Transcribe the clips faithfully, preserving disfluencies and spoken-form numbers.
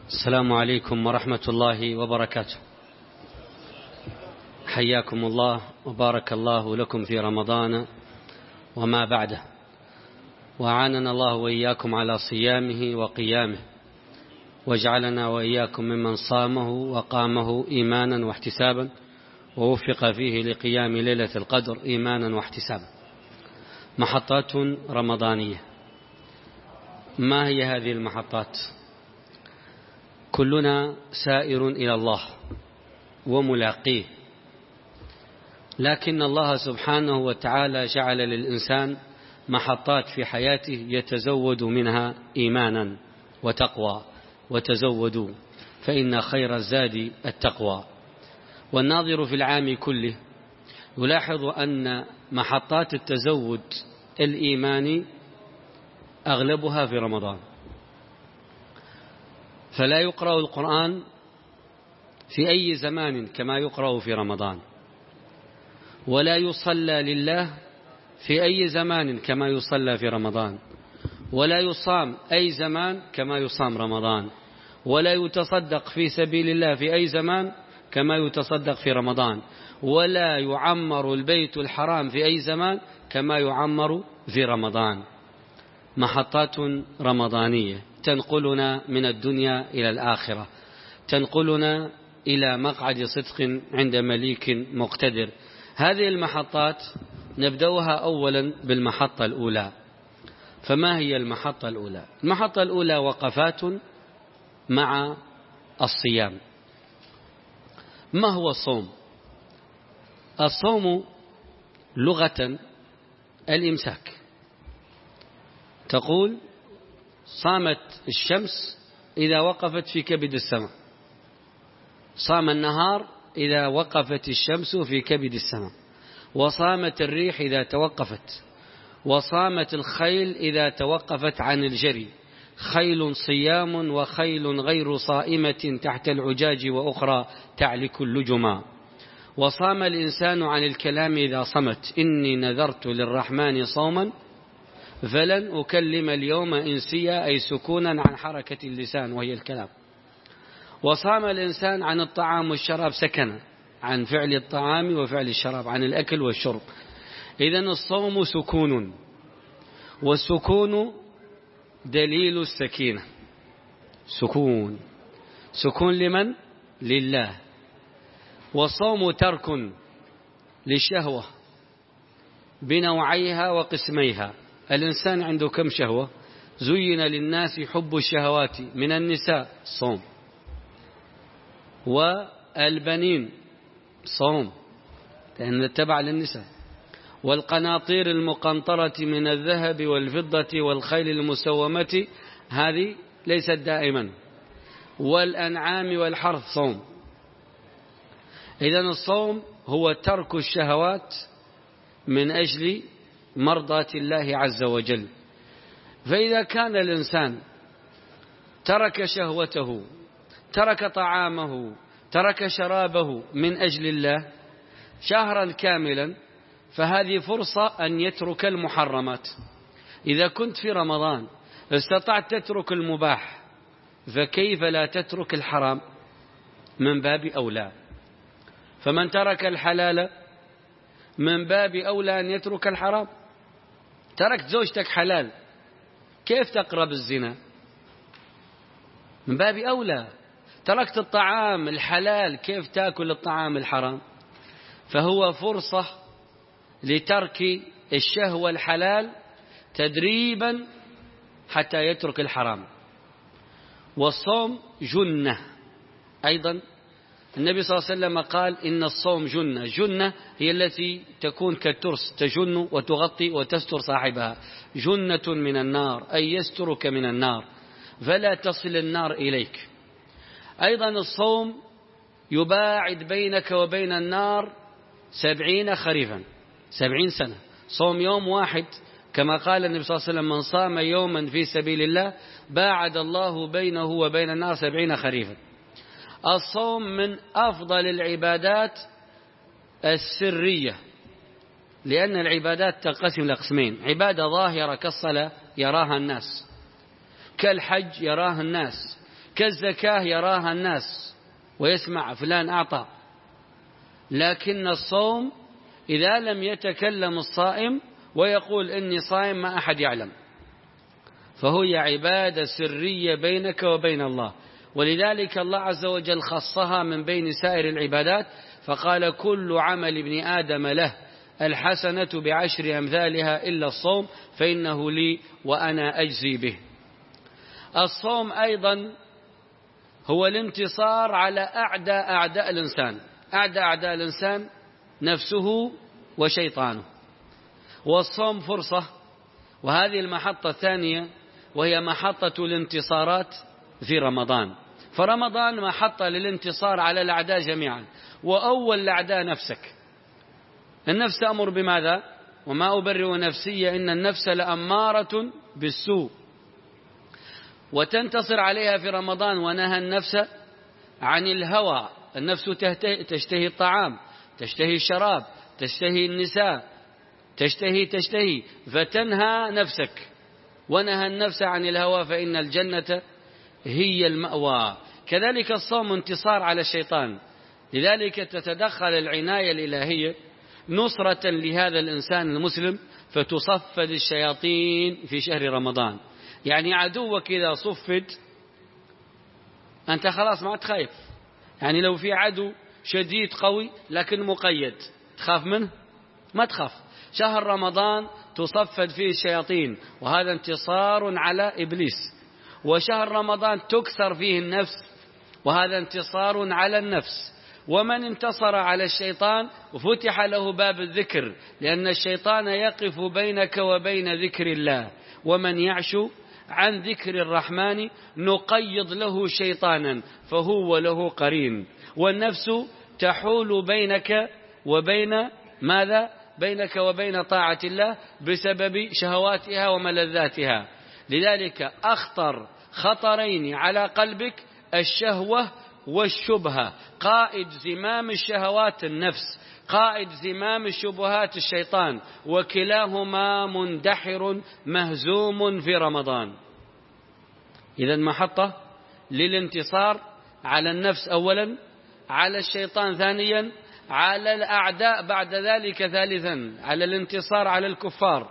السلام عليكم ورحمة الله وبركاته. حياكم الله وبارك الله لكم في رمضان وما بعده، وأعاننا الله وإياكم على صيامه وقيامه، واجعلنا وإياكم ممن صامه وقامه إيمانا واحتسابا، ووفق فيه لقيام ليلة القدر إيمانا واحتسابا. محطات رمضانية. ما هي هذه المحطات؟ كلنا سائر إلى الله وملاقيه، لكن الله سبحانه وتعالى جعل للإنسان محطات في حياته يتزود منها إيمانا وتقوى. وتزودوا فإن خير الزاد التقوى. والناظر في العام كله يلاحظ أن محطات التزود الإيماني أغلبها في رمضان، فلا يقرأ القرآن في أي زمان كما يقرأ في رمضان، ولا يصلى لله في أي زمان كما يصلى في رمضان، ولا يصام أي زمان كما يصام رمضان، ولا يتصدق في سبيل الله في أي زمان كما يتصدق في رمضان، ولا يعمر البيت الحرام في أي زمان كما يعمر في رمضان. محطات رمضانية تنقلنا من الدنيا إلى الآخرة، تنقلنا إلى مقعد صدق عند مليك مقتدر. هذه المحطات نبدأها أولا بالمحطة الأولى. فما هي المحطة الأولى؟ المحطة الأولى وقفات مع الصيام. ما هو الصوم؟ الصوم لغة الإمساك. تقول صامت الشمس إذا وقفت في كبد السماء، صام النهار إذا وقفت الشمس في كبد السماء، وصامت الريح إذا توقفت، وصامت الخيل إذا توقفت عن الجري. خيل صيام وخيل غير صائمة تحت العجاج وأخرى تعلك اللجما. وصام الإنسان عن الكلام إذا صمت. إني نذرت للرحمن صوما فلن أكلم اليوم إنسيا، أي سكونا عن حركة اللسان وهي الكلام. وصام الإنسان عن الطعام والشراب سكنا، عن فعل الطعام وفعل الشراب، عن الأكل والشرب. إذن الصوم سكون، والسكون دليل السكينة. سكون سكون لمن؟ لله. والصوم ترك للشهوة بنوعيها وقسميها. الإنسان عنده كم شهوة؟ زين للناس حب الشهوات من النساء، صوم. والبنين، صوم لأن تبع للنساء. والقناطير المقنطرة من الذهب والفضة والخيل المسومة، هذه ليست دائما. والأنعام والحرث، صوم. إذن الصوم هو ترك الشهوات من أجل مرضاة الله عز وجل. فإذا كان الإنسان ترك شهوته، ترك طعامه، ترك شرابه من أجل الله شهرا كاملا، فهذه فرصة أن يترك المحرمات. إذا كنت في رمضان استطعت تترك المباح، فكيف لا تترك الحرام؟ من باب أولى. فمن ترك الحلال من باب أولى أن يترك الحرام. تركت زوجتك حلال، كيف تقرب الزنا؟ من باب أولى. تركت الطعام الحلال، كيف تأكل الطعام الحرام؟ فهو فرصة لترك الشهوة الحلال تدريبا حتى يترك الحرام. والصوم جنة أيضا. النبي صلى الله عليه وسلم قال إن الصوم جنة. جنة هي التي تكون كالترس، تجن وتغطي وتستر صاحبها. جنة من النار، أي يسترك من النار فلا تصل النار إليك. أيضا الصوم يباعد بينك وبين النار سبعين خريفا، سبعين سنة. صوم يوم واحد كما قال النبي صلى الله عليه وسلم من صام يوما في سبيل الله باعد الله بينه وبين النار سبعين خريفا. الصوم من أفضل العبادات السرية، لأن العبادات تنقسم لقسمين: عبادة ظاهرة كالصلاة يراها الناس، كالحج يراها الناس، كالزكاة يراها الناس ويسمع فلان أعطى، لكن الصوم إذا لم يتكلم الصائم ويقول إني صائم ما أحد يعلم، فهي عبادة سرية بينك وبين الله، ولذلك الله عز وجل خصها من بين سائر العبادات فقال كل عمل ابن آدم له الحسنة بعشر أمثالها إلا الصوم فإنه لي وأنا أجزي به. الصوم أيضا هو الانتصار على أعداء أعداء الإنسان. أعداء أعداء الإنسان نفسه وشيطانه، والصوم فرصة، وهذه المحطة الثانية وهي محطة الانتصارات في رمضان. فرمضان محطة للانتصار على الأعداء جميعا، وأول الأعداء نفسك. النفس تأمر بماذا؟ وما أبرئ نفسي إن النفس لأمارة بالسوء، وتنتصر عليها في رمضان. ونهى النفس عن الهوى، النفس تشتهي الطعام، تشتهي الشراب، تشتهي النساء، تشتهي تشتهي فتنهى نفسك. ونهى النفس عن الهوى فإن الجنة هي المأوى. كذلك الصوم انتصار على الشيطان، لذلك تتدخل العناية الإلهية نصرة لهذا الإنسان المسلم، فتصفد الشياطين في شهر رمضان. يعني عدوك إذا صفد أنت خلاص ما تخاف. يعني لو في عدو شديد قوي لكن مقيد تخاف منه؟ ما تخاف. شهر رمضان تصفد فيه الشياطين، وهذا انتصار على إبليس. وشهر رمضان تكسر فيه النفس، وهذا انتصار على النفس. ومن انتصر على الشيطان فتح له باب الذكر، لأن الشيطان يقف بينك وبين ذكر الله. ومن يعش عن ذكر الرحمن نقيض له شيطانا فهو له قرين. والنفس تحول بينك وبين ماذا؟ بينك وبين طاعة الله بسبب شهواتها وملذاتها. لذلك أخطر خطرين على قلبك الشهوة والشبهة. قائد زمام الشهوات النفس، قائد زمام الشبهات الشيطان، وكلاهما مندحر مهزوم في رمضان. إذن محطة للانتصار على النفس أولا، على الشيطان ثانيا، على الأعداء بعد ذلك ثالثا، على الانتصار على الكفار.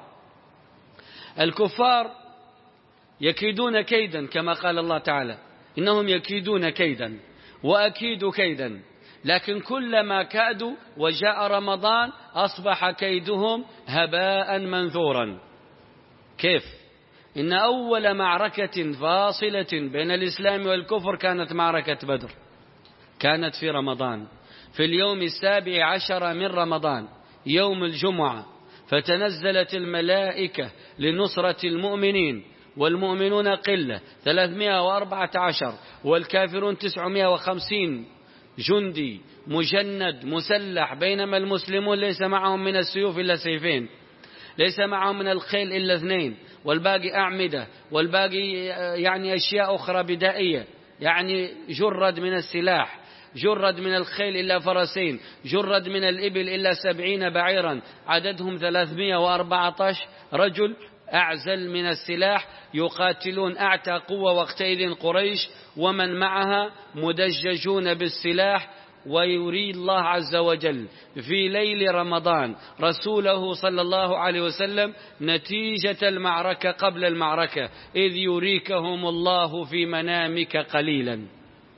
الكفار يكيدون كيدا كما قال الله تعالى إنهم يكيدون كيدا وأكيد كيدا، لكن كلما كادوا وجاء رمضان أصبح كيدهم هباء منثورا. كيف؟ إن أول معركة فاصلة بين الإسلام والكفر كانت معركة بدر، كانت في رمضان في اليوم السابع عشر من رمضان يوم الجمعة، فتنزلت الملائكة لنصرة المؤمنين، والمؤمنون قلة ثلاثمائة وأربعة عشر والكافرون تسعمائة وخمسين جندي مجند مسلح، بينما المسلمون ليس معهم من السيوف إلا سيفين، ليس معهم من الخيل إلا اثنين، والباقي أعمدة، والباقي يعني أشياء أخرى بدائية، يعني جرد من السلاح، جرد من الخيل إلا فرسين، جرد من الإبل إلا سبعين بعيرا، عددهم ثلاثمائة وأربعة عشر رجل أعزل من السلاح يقاتلون أعتى قوة وقتئذ قريش ومن معها مدججون بالسلاح. ويريد الله عز وجل في ليل رمضان رسوله صلى الله عليه وسلم نتيجة المعركة قبل المعركة، إذ يريكهم الله في منامك قليلا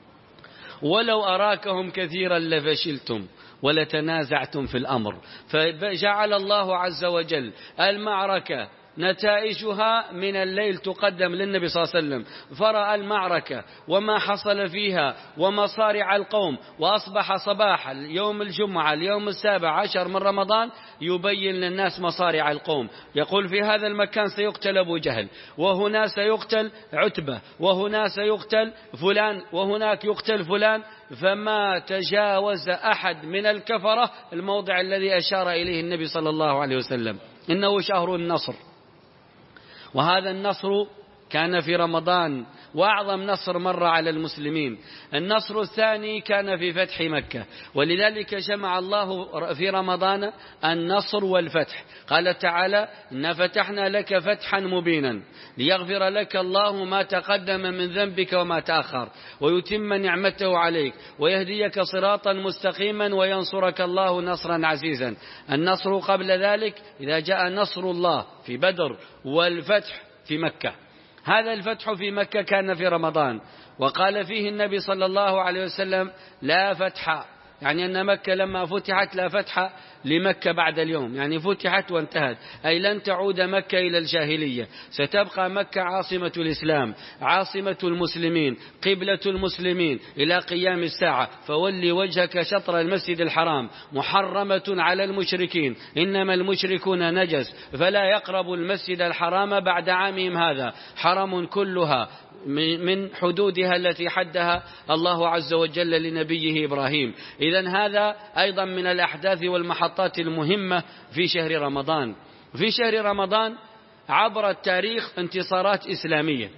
ولو أراكهم كثيرا لفشلتم ولتنازعتم في الأمر. فجعل الله عز وجل المعركة نتائجها من الليل تقدم للنبي صلى الله عليه وسلم، فرأى المعركة وما حصل فيها ومصارع القوم، وأصبح صباح يوم الجمعة اليوم السابع عشر من رمضان يبين للناس مصارع القوم، يقول في هذا المكان سيقتل أبو جهل، وهنا سيقتل عتبة، وهنا سيقتل فلان، وهناك يقتل فلان. فما تجاوز أحد من الكفرة الموضع الذي أشار إليه النبي صلى الله عليه وسلم. إنه شهر النصر، وهذا النصر كان في رمضان، وأعظم نصر مر على المسلمين. النصر الثاني كان في فتح مكة، ولذلك جمع الله في رمضان النصر والفتح. قال تعالى: إنا فتحنا لك فتحا مبينا ليغفر لك الله ما تقدم من ذنبك وما تأخر ويتم نعمته عليك ويهديك صراطا مستقيما وينصرك الله نصرا عزيزا. النصر قبل ذلك إذا جاء نصر الله في بدر، والفتح في مكة. هذا الفتح في مكة كان في رمضان، وقال فيه النبي صلى الله عليه وسلم: لا فتح، يعني أن مكة لما فتحت لا فتح لمكة بعد اليوم، يعني فتحت وانتهت، أي لن تعود مكة إلى الجاهلية، ستبقى مكة عاصمة الإسلام، عاصمة المسلمين، قبلة المسلمين إلى قيام الساعة. فولي وجهك شطر المسجد الحرام، محرمة على المشركين، إنما المشركون نجس فلا يقربوا المسجد الحرام بعد عامهم هذا، حرم كلها من حدودها التي حدها الله عز وجل لنبيه إبراهيم. إذن هذا أيضا من الأحداث والمحطات المهمة في شهر رمضان. في شهر رمضان عبر التاريخ انتصارات إسلامية،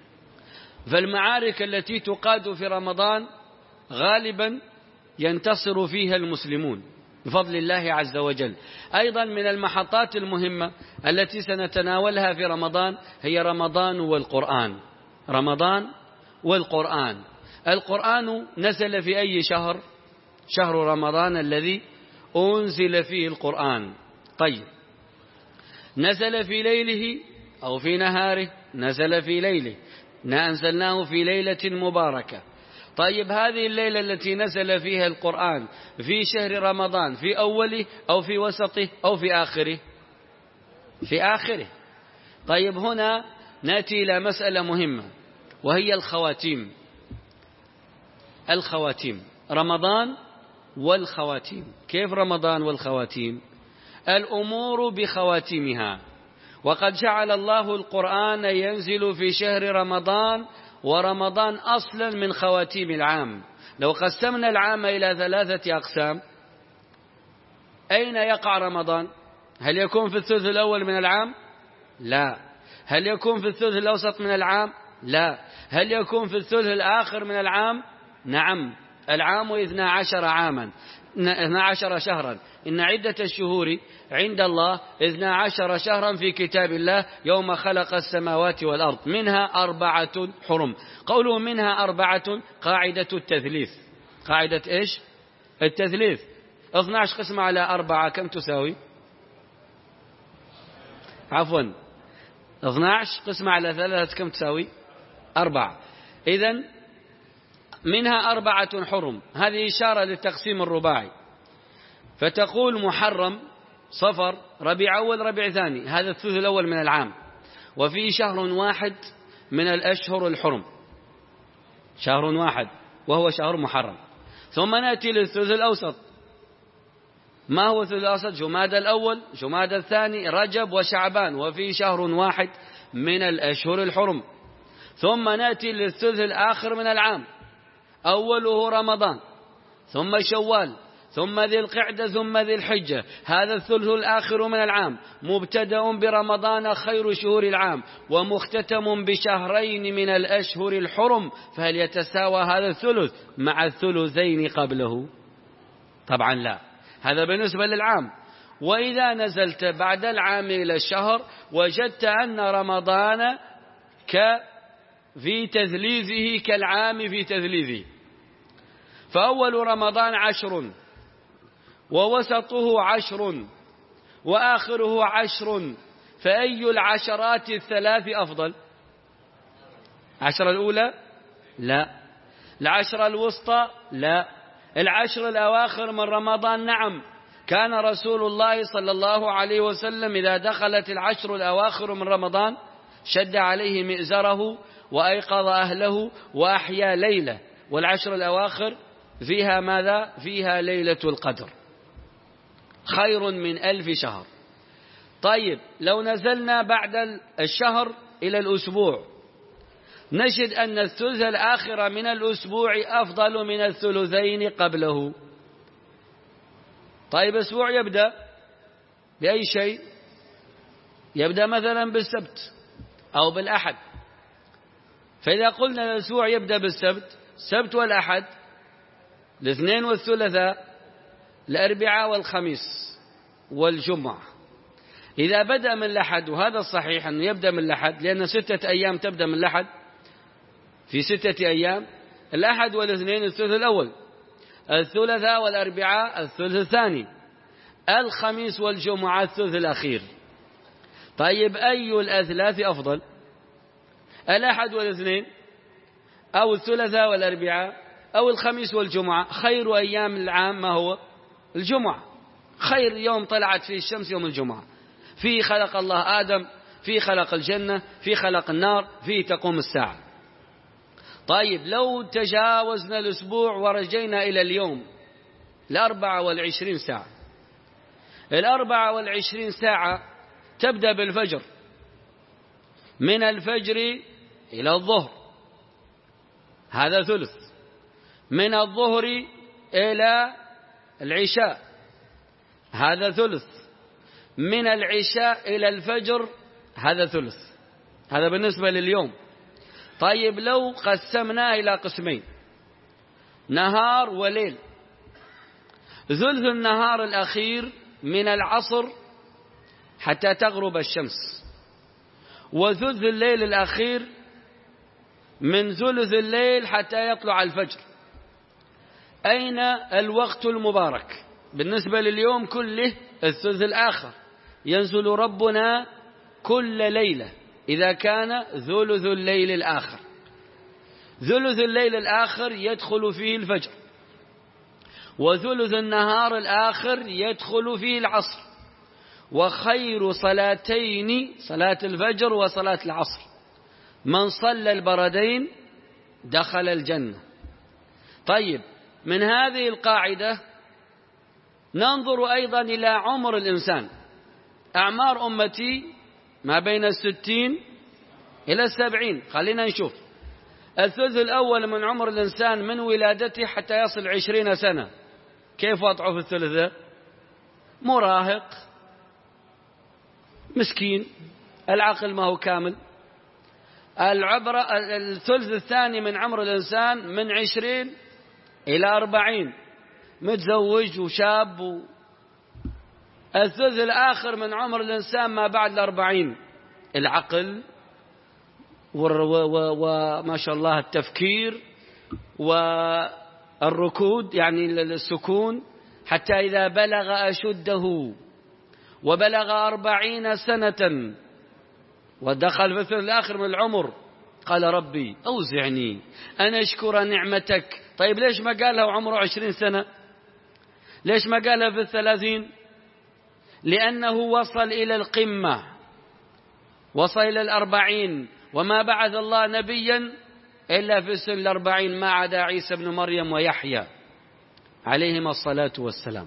فالمعارك التي تقاد في رمضان غالبا ينتصر فيها المسلمون بفضل الله عز وجل. أيضا من المحطات المهمة التي سنتناولها في رمضان هي رمضان والقرآن. رمضان والقرآن. القرآن نزل في أي شهر؟ شهر رمضان الذي أنزل فيه القرآن. طيب، نزل في ليله أو في نهاره؟ نزل في ليله، أنزلناه في ليلة مباركة. طيب، هذه الليلة التي نزل فيها القرآن في شهر رمضان في أوله أو في وسطه أو في آخره؟ في آخره. طيب، هنا نأتي إلى مسألة مهمة وهي الخواتيم. الخواتيم، رمضان والخواتيم. كيف رمضان والخواتيم؟ الأمور بخواتيمها. وقد جعل الله القرآن ينزل في شهر رمضان، ورمضان أصلا من خواتيم العام. لو قسمنا العام إلى ثلاثة أقسام، أين يقع رمضان؟ هل يكون في الثلث الأول من العام؟ لا. هل يكون في الثلث الأوسط من العام؟ لا. هل يكون في الثلث الآخر من العام؟ نعم. العام اثنا عشر عاما، اثنا عشر شهرا. إن عدة الشهور عند الله اثنا عشر شهرا في كتاب الله يوم خلق السماوات والأرض، منها أربعة حرم. قوله منها أربعة قاعدة التثليث. قاعدة إيش؟ التثليث. اثنا عشر قسمة على أربعة كم تساوي؟ عفوا، اثنا عشر قسمة على ثلاثة كم تساوي؟ أربعة. إذن منها أربعة حرم، هذه إشارة للتقسيم الرباعي. فتقول محرم، صفر، ربيع أول، ربيع ثاني، هذا الثلث الأول من العام. وفي شهر واحد من الأشهر الحرم، شهر واحد وهو شهر محرم. ثم نأتي للثلث الأوسط. ما هو الثلث الأوسط؟ جمادى الأول، جمادى الثاني، رجب وشعبان، وفي شهر واحد من الأشهر الحرم. ثم نأتي للثلث الآخر من العام، أوله رمضان، ثم شوال، ثم ذي القعدة، ثم ذي الحجة، هذا الثلث الآخر من العام، مبتدأ برمضان خير شهور العام، ومختتم بشهرين من الأشهر الحرم. فهل يتساوى هذا الثلث مع الثلثين قبله؟ طبعا لا. هذا بالنسبة للعام. وإذا نزلت بعد العام إلى الشهر وجدت أن رمضان ك في تثليثه كالعام في تثليثه. فأول رمضان عشر، ووسطه عشر، وآخره عشر. فأي العشرات الثلاث أفضل؟ العشرة الأولى؟ لا. العشرة الوسطى؟ لا. العشر الأواخر من رمضان؟ نعم. كان رسول الله صلى الله عليه وسلم إذا دخلت العشر الأواخر من رمضان شد عليه مئزره وأيقظ أهله وأحيا ليلة. والعشر الأواخر فيها ماذا؟ فيها ليلة القدر، خير من ألف شهر. طيب، لو نزلنا بعد الشهر إلى الأسبوع نجد أن الثلث الآخر من الأسبوع أفضل من الثلثين قبله. طيب، أسبوع يبدأ بأي شيء؟ يبدأ مثلا بالسبت أو بالأحد. فإذا قلنا الأسبوع يبدأ بالسبت، السبت والأحد، الاثنين والثلاثاء، الأربعاء والخميس والجمعة. إذا بدأ من الأحد، وهذا الصحيح أنه يبدأ من الأحد لأن ستة أيام تبدأ من الأحد، في ستة أيام الأحد والاثنين الثلث الأول، الثلاثاء والأربعاء الثلث الثاني، الخميس والجمعة الثلث الأخير. طيب أي الأثلاث أفضل؟ الأحد والاثنين أو الثلاثاء والأربعاء أو الخميس والجمعة؟ خير أيام العام ما هو؟ الجمعة. خير يوم طلعت فيه الشمس يوم الجمعة، فيه خلق الله آدم، فيه خلق الجنة، فيه خلق النار، فيه تقوم الساعة. طيب لو تجاوزنا الأسبوع ورجينا إلى اليوم، الأربعة والعشرين ساعة، الأربعة والعشرين ساعة تبدأ بالفجر، من الفجر إلى الظهر هذا ثلث، من الظهر إلى العشاء هذا ثلث، من العشاء إلى الفجر هذا ثلث. هذا بالنسبة لليوم. طيب لو قسمناه إلى قسمين، نهار وليل، ثلث النهار الأخير من العصر حتى تغرب الشمس، وثلث الليل الأخير من ثلث الليل حتى يطلع الفجر. أين الوقت المبارك؟ بالنسبة لليوم كله الثلث الآخر، ينزل ربنا كل ليلة إذا كان ثلث الليل الآخر. ثلث الليل الآخر يدخل فيه الفجر، وثلث النهار الآخر يدخل فيه العصر. وخير صلاتين صلاة الفجر وصلاة العصر، من صلى البردين دخل الجنة. طيب من هذه القاعدة ننظر أيضا إلى عمر الإنسان. أعمار أمتي ما بين الستين إلى السبعين. خلينا نشوف الثلث الأول من عمر الإنسان من ولادته حتى يصل عشرين سنة، كيف وضعه في الثلث ذا؟ مراهق مسكين، العقل ما هو كامل. العبرة الثلث الثاني من عمر الإنسان من عشرين إلى أربعين، متزوج وشاب. و... الثلث الآخر من عمر الإنسان ما بعد الأربعين، العقل وما شاء الله التفكير والركود يعني السكون، حتى إذا بلغ أشده وبلغ أربعين سنة ودخل في الثلث الآخر من العمر قال ربي أوزعني أن أشكر نعمتك. طيب ليش ما قالها وعمره عشرين سنة؟ ليش ما قالها في الثلاثين؟ لأنه وصل إلى القمة، وصل إلى الأربعين، وما بعث الله نبيا إلا في سن الأربعين ما عدا عيسى بن مريم ويحيى عليهما الصلاة والسلام.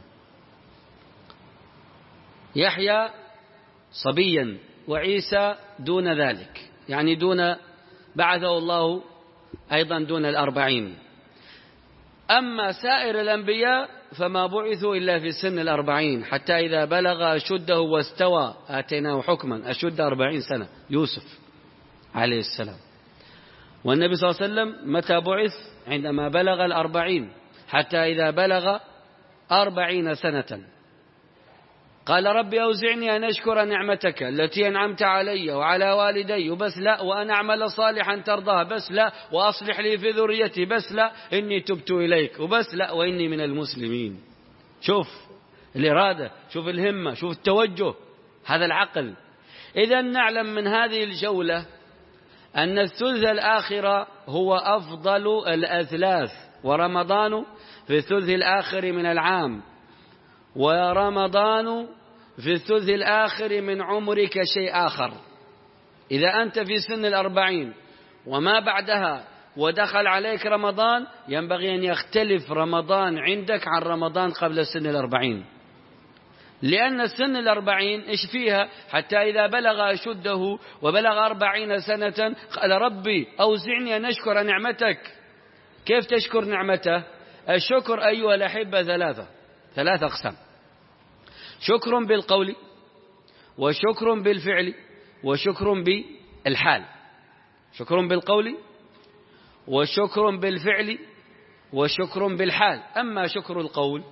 يحيى صبيا وعيسى دون ذلك، يعني دون بعثه الله أيضا دون الأربعين. أما سائر الأنبياء فما بعثوا إلا في سن الأربعين، حتى إذا بلغ أشده واستوى آتيناه حكما، أشد أربعين سنة يوسف عليه السلام. والنبي صلى الله عليه وسلم متى بعث؟ عندما بلغ الأربعين، حتى إذا بلغ أربعين سنة قال ربي أوزعني أن أشكر نعمتك التي أنعمت علي وعلى والدي، وبس لا، وأن أعمل صالحا ترضاه، بس لا، وأصلح لي في ذريتي، بس لا، إني تبت إليك، وبس لا، وإني من المسلمين. شوف الإرادة، شوف الهمة، شوف التوجه، هذا العقل. إذا نعلم من هذه الجولة أن الثلث الآخر هو أفضل الأثلاث، ورمضان في الثلث الآخر من العام، ورمضان في الثلث الآخر من عمرك شيء آخر. إذا أنت في سن الأربعين وما بعدها ودخل عليك رمضان، ينبغي أن يختلف رمضان عندك عن رمضان قبل سن الأربعين، لأن سن الأربعين إيش فيها؟ حتى إذا بلغ أشده وبلغ أربعين سنة قال ربي أوزعني أن أشكر نعمتك. كيف تشكر نعمته؟ الشكر أيها الأحبة ثلاثة ثلاثة أقسام: شكر بالقول، وشكر بالفعل، وشكر بالحال. شكر بالقول وشكر بالفعل وشكر بالحال. أما شكر القول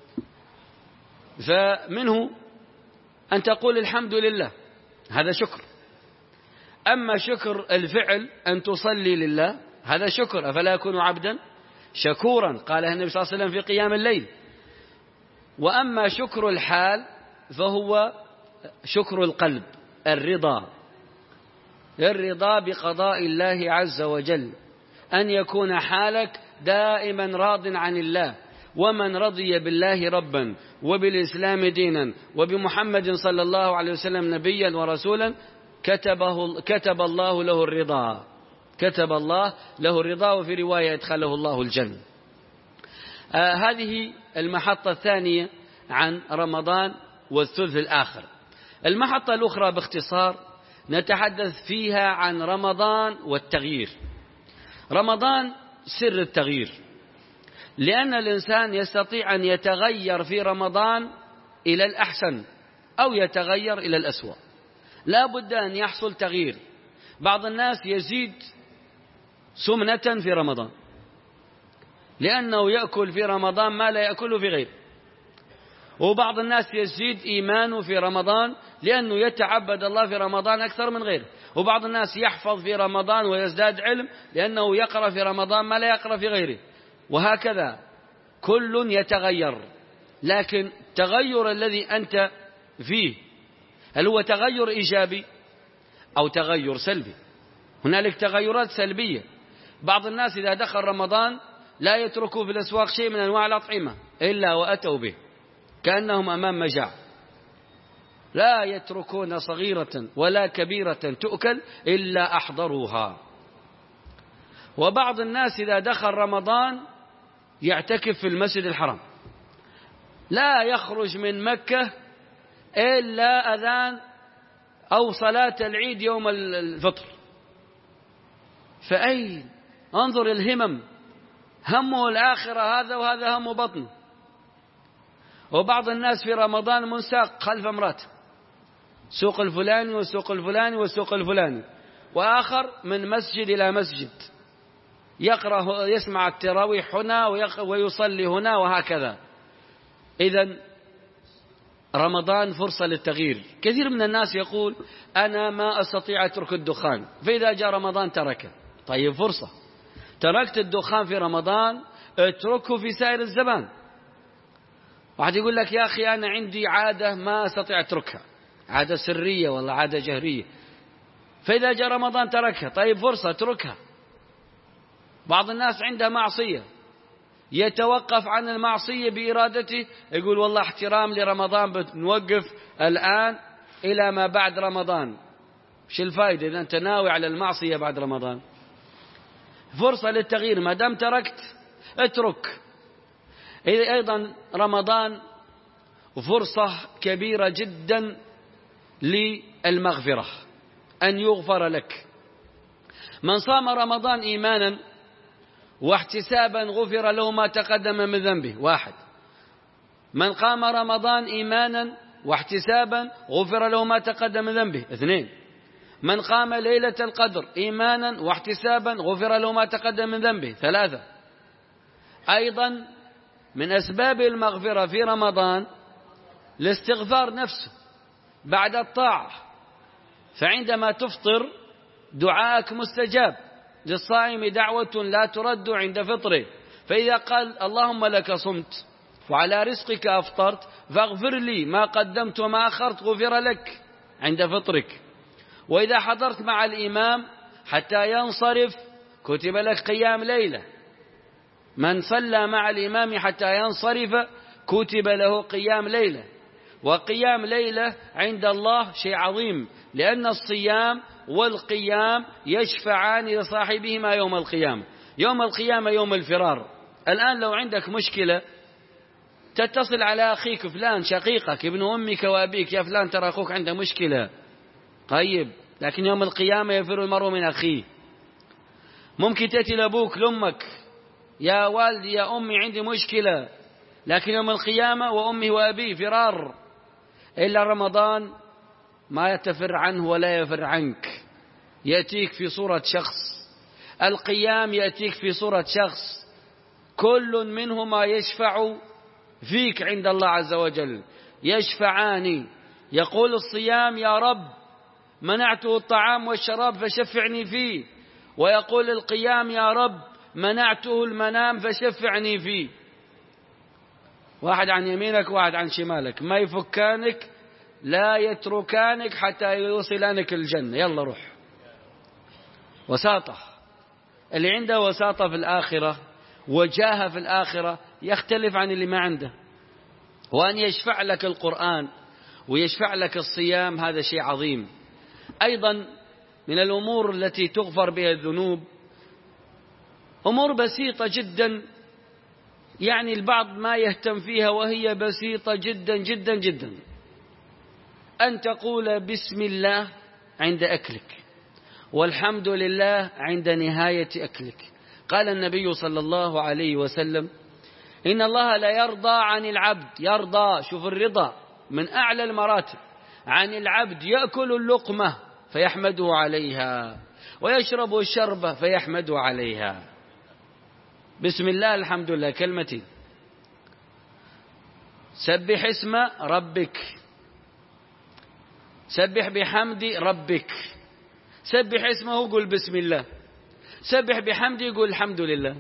فمنه أن تقول الحمد لله، هذا شكر. أما شكر الفعل أن تصلي لله، هذا شكر. أفلا يكون عبدا شكورا، قالها النبي صلى الله عليه وسلم في قيام الليل. وأما شكر الحال فهو شكر القلب، الرضا، الرضا بقضاء الله عز وجل، أن يكون حالك دائما راض عن الله. ومن رضي بالله ربا وبالإسلام دينا وبمحمد صلى الله عليه وسلم نبيا ورسولا كتبه كتب الله له الرضا، كتب الله له الرضا، وفي رواية ادخله الله الجنة. آه هذه المحطة الثانية عن رمضان والثلث الآخر. المحطة الأخرى باختصار نتحدث فيها عن رمضان والتغيير. رمضان سر التغيير، لأن الإنسان يستطيع أن يتغير في رمضان إلى الأحسن أو يتغير إلى الأسوأ، لا بد أن يحصل تغيير. بعض الناس يزيد سمنة في رمضان لأنه يأكل في رمضان ما لا يأكله في غيره، وبعض الناس يزيد إيمانه في رمضان لأنه يتعبد الله في رمضان أكثر من غيره، وبعض الناس يحفظ في رمضان ويزداد علم لأنه يقرأ في رمضان ما لا يقرأ في غيره، وهكذا كل يتغير. لكن التغير الذي أنت فيه هل هو تغير إيجابي أو تغير سلبي؟ هنالك تغيرات سلبية. بعض الناس إذا دخل رمضان لا يتركوا في الأسواق شيء من أنواع الأطعمة إلا وأتوا به كأنهم أمام مجاعة، لا يتركون صغيرة ولا كبيرة تؤكل إلا أحضروها. وبعض الناس إذا دخل رمضان يعتكف في المسجد الحرام، لا يخرج من مكة إلا أذان أو صلاة العيد يوم الفطر. فأين انظر الهمم، همه الآخرة هذا، وهذا هم بطنه. وبعض الناس في رمضان منساق خلف امراته، سوق الفلاني والسوق الفلاني والسوق الفلاني، وآخر من مسجد إلى مسجد يقرأ يسمع التراويح هنا ويصلي هنا، وهكذا. إذن رمضان فرصة للتغيير. كثير من الناس يقول أنا ما أستطيع أترك الدخان، فإذا جاء رمضان تركه. طيب فرصة، تركت الدخان في رمضان اتركه في سائر الزمان. واحد يقول لك يا أخي أنا عندي عادة ما أستطيع أتركها، عادة سرية ولا عادة جهرية، فإذا جاء رمضان تركها. طيب فرصة اتركها. بعض الناس عنده معصية يتوقف عن المعصية بإرادته، يقول والله احترام لرمضان بنوقف الآن إلى ما بعد رمضان. وش الفائدة إذا أنت ناوي على المعصية بعد رمضان؟ فرصة للتغيير، ما دام تركت اترك. أيضا رمضان فرصة كبيرة جدا للمغفرة، أن يغفر لك. من صام رمضان إيمانا واحتسابا غفر له ما تقدم من ذنبه، واحد. من قام رمضان إيمانا واحتسابا غفر له ما تقدم من ذنبه، اثنين. من قام ليلة القدر إيمانا واحتسابا غفر له ما تقدم من ذنبه، ثلاثة. أيضا من أسباب المغفرة في رمضان الاستغفار نفسه بعد الطاعة، فعندما تفطر دعاءك مستجاب، للصائم دعوة لا ترد عند فطره. فإذا قال اللهم لك صمت وعلى رزقك أفطرت فاغفر لي ما قدمت وما أخرت، غفر لك عند فطرك. وإذا حضرت مع الإمام حتى ينصرف كتب لك قيام ليلة. من صلى مع الإمام حتى ينصرف كتب له قيام ليلة. وقيام ليلة عند الله شيء عظيم، لأن الصيام والقيام يشفعان لصاحبهما يوم القيامة. يوم القيامة يوم الفرار. الآن لو عندك مشكلة تتصل على أخيك فلان شقيقك ابن أمك وأبيك، يا فلان ترى أخوك عنده مشكلة، طيب. لكن يوم القيامة يفر المرء من أخيه. ممكن تأتي لأبوك لأمك، يا والدي يا أمي عندي مشكلة، لكن يوم القيامة وأمي وأبي فرار. إلا رمضان ما يتفر عنه ولا يفر عنك، يأتيك في صورة شخص القيام يأتيك في صورة شخص كل منهما يشفع فيك عند الله عز وجل، يشفعان. يقول الصيام: يا رب منعته الطعام والشراب فشفعني فيه، ويقول القيام: يا رب منعته المنام فشفعني فيه. واحد عن يمينك وواحد عن شمالك، ما يفكانك لا يتركانك حتى يوصلانك الجنة. يلا روح. وساطة. اللي عنده وساطة في الآخرة وجاهة في الآخرة يختلف عن اللي ما عنده. وأن يشفع لك القرآن ويشفع لك الصيام هذا شيء عظيم. أيضا من الأمور التي تغفر بها الذنوب أمور بسيطة جدا، يعني البعض ما يهتم فيها، وهي بسيطة جدا جدا جدا. أن تقول بسم الله عند أكلك، والحمد لله عند نهاية أكلك. قال النبي صلى الله عليه وسلم: إن الله لا يرضى عن العبد، يرضى، شوف الرضا من أعلى المراتب، عن العبد يأكل اللقمة فيحمده عليها، ويشرب الشربة فيحمده عليها. بسم الله الحمد لله كلمتين. سبح اسم ربك، سبح بحمد ربك. سبح اسمه قل بسم الله، سبح بحمده يقول الحمد لله.